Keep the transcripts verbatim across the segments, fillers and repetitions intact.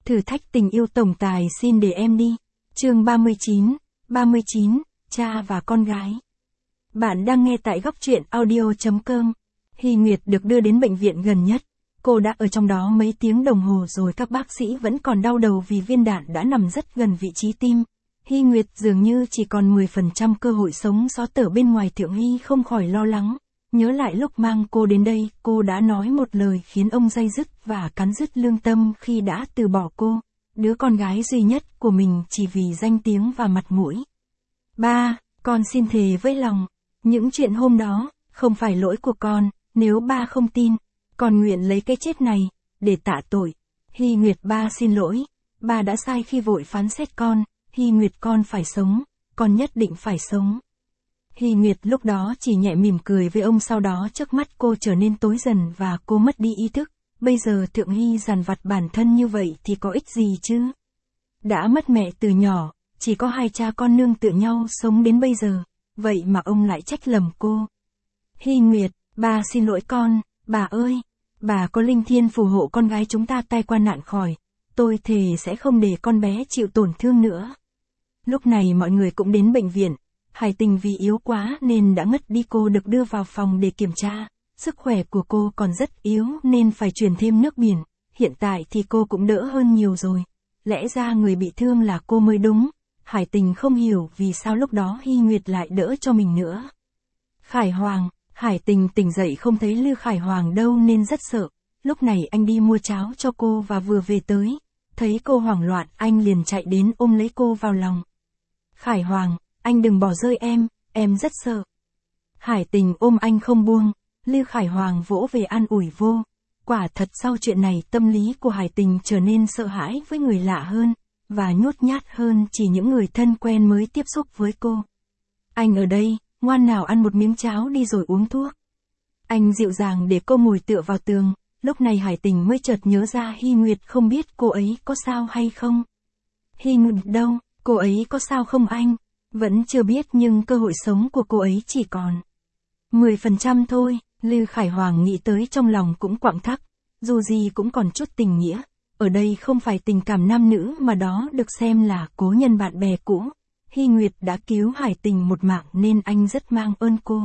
Thử thách tình yêu tổng tài xin để em đi. Chương ba mươi chín, ba mươi chín, cha và con gái. Bạn đang nghe tại góc truyện audio chấm com. Hy Nguyệt được đưa đến bệnh viện gần nhất. Cô đã ở trong đó mấy tiếng đồng hồ rồi các bác sĩ vẫn còn đau đầu vì viên đạn đã nằm rất gần vị trí tim. Hy Nguyệt dường như chỉ còn mười phần trăm cơ hội sống sót ở bên ngoài. Thượng Hy không khỏi lo lắng. Nhớ lại lúc mang cô đến đây, cô đã nói một lời khiến ông day dứt và cắn rứt lương tâm khi đã từ bỏ cô, đứa con gái duy nhất của mình chỉ vì danh tiếng và mặt mũi. Ba, con xin thề với lòng, những chuyện hôm đó, không phải lỗi của con, nếu ba không tin, con nguyện lấy cái chết này, để tạ tội. Hy Nguyệt, ba xin lỗi, ba đã sai khi vội phán xét con, Hy Nguyệt con phải sống, con nhất định phải sống. Hy Nguyệt lúc đó chỉ nhẹ mỉm cười với ông, sau đó trước mắt cô trở nên tối dần và cô mất đi ý thức. Bây giờ Thượng Hy dằn vặt bản thân như vậy thì có ích gì chứ? Đã mất mẹ từ nhỏ, chỉ có hai cha con nương tựa nhau sống đến bây giờ, vậy mà ông lại trách lầm cô. Hy Nguyệt, bà xin lỗi con, bà ơi, bà có linh thiên phù hộ con gái chúng ta tai qua nạn khỏi, tôi thề sẽ không để con bé chịu tổn thương nữa. Lúc này mọi người cũng đến bệnh viện. Hải Tình vì yếu quá nên đã ngất đi. Cô được đưa vào phòng để kiểm tra, sức khỏe của cô còn rất yếu nên phải truyền thêm nước biển, hiện tại thì cô cũng đỡ hơn nhiều rồi, lẽ ra người bị thương là cô mới đúng. Hải Tình không hiểu vì sao lúc đó Hy Nguyệt lại đỡ cho mình nữa. Khải Hoàng, Hải Tình tỉnh dậy không thấy Lư Khải Hoàng đâu nên rất sợ, lúc này anh đi mua cháo cho cô và vừa về tới, thấy cô hoảng loạn anh liền chạy đến ôm lấy cô vào lòng. Khải Hoàng, anh đừng bỏ rơi em, em rất sợ. Hải Tình ôm anh không buông, Lư Khải Hoàng vỗ về an ủi vô. Quả thật sau chuyện này tâm lý của Hải Tình trở nên sợ hãi với người lạ hơn, và nhút nhát hơn chỉ những người thân quen mới tiếp xúc với cô. Anh ở đây, ngoan nào ăn một miếng cháo đi rồi uống thuốc. Anh dịu dàng để cô ngồi tựa vào tường, lúc này Hải Tình mới chợt nhớ ra Hy Nguyệt không biết cô ấy có sao hay không. Hy Nguyệt đâu, cô ấy có sao không anh? Vẫn chưa biết nhưng cơ hội sống của cô ấy chỉ còn mười phần trăm thôi. Lư Khải Hoàng nghĩ tới trong lòng cũng quặn thắt, dù gì cũng còn chút tình nghĩa, ở đây không phải tình cảm nam nữ mà đó được xem là cố nhân bạn bè cũ. Hy Nguyệt đã cứu Hải Tình một mạng nên anh rất mang ơn cô.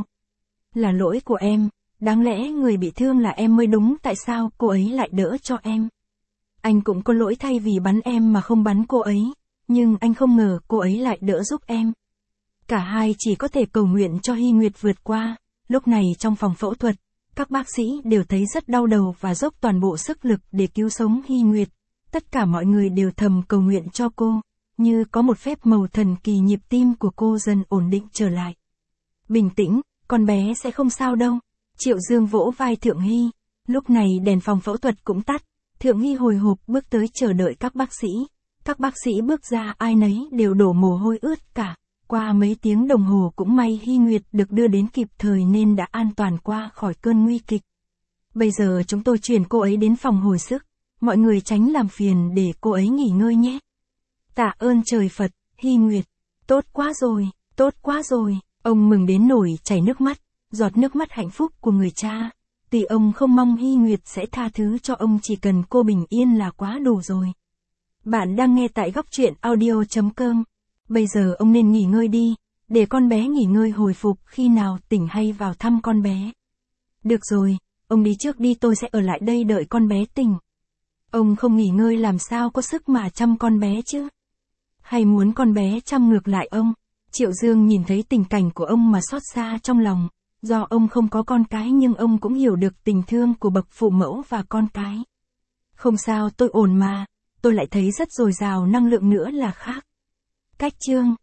Là lỗi của em, đáng lẽ người bị thương là em mới đúng, tại sao cô ấy lại đỡ cho em? Anh cũng có lỗi thay vì bắn em mà không bắn cô ấy, nhưng anh không ngờ cô ấy lại đỡ giúp em. Cả hai chỉ có thể cầu nguyện cho Hy Nguyệt vượt qua. Lúc này trong phòng phẫu thuật, các bác sĩ đều thấy rất đau đầu và dốc toàn bộ sức lực để cứu sống Hy Nguyệt. Tất cả mọi người đều thầm cầu nguyện cho cô, như có một phép màu thần kỳ nhịp tim của cô dần ổn định trở lại. Bình tĩnh, con bé sẽ không sao đâu. Triệu Dương vỗ vai Thượng Hy. Lúc này đèn phòng phẫu thuật cũng tắt, Thượng Hy hồi hộp bước tới chờ đợi các bác sĩ. Các bác sĩ bước ra ai nấy đều đổ mồ hôi ướt cả. Qua mấy tiếng đồng hồ cũng may Hy Nguyệt được đưa đến kịp thời nên đã an toàn qua khỏi cơn nguy kịch. Bây giờ chúng tôi chuyển cô ấy đến phòng hồi sức, mọi người tránh làm phiền để cô ấy nghỉ ngơi nhé. Tạ ơn trời Phật, Hy Nguyệt, tốt quá rồi, tốt quá rồi, ông mừng đến nổi chảy nước mắt, giọt nước mắt hạnh phúc của người cha. Tuy ông không mong Hy Nguyệt sẽ tha thứ cho ông, chỉ cần cô bình yên là quá đủ rồi. Bạn đang nghe tại góc truyện audio chấm com. Bây giờ ông nên nghỉ ngơi đi, để con bé nghỉ ngơi hồi phục, khi nào tỉnh hay vào thăm con bé. Được rồi, ông đi trước đi, tôi sẽ ở lại đây đợi con bé tỉnh. Ông không nghỉ ngơi làm sao có sức mà chăm con bé chứ? Hay muốn con bé chăm ngược lại ông? Triệu Dương nhìn thấy tình cảnh của ông mà xót xa trong lòng, do ông không có con cái nhưng ông cũng hiểu được tình thương của bậc phụ mẫu và con cái. Không sao, tôi ổn mà, tôi lại thấy rất dồi dào năng lượng nữa là khác. Cách chương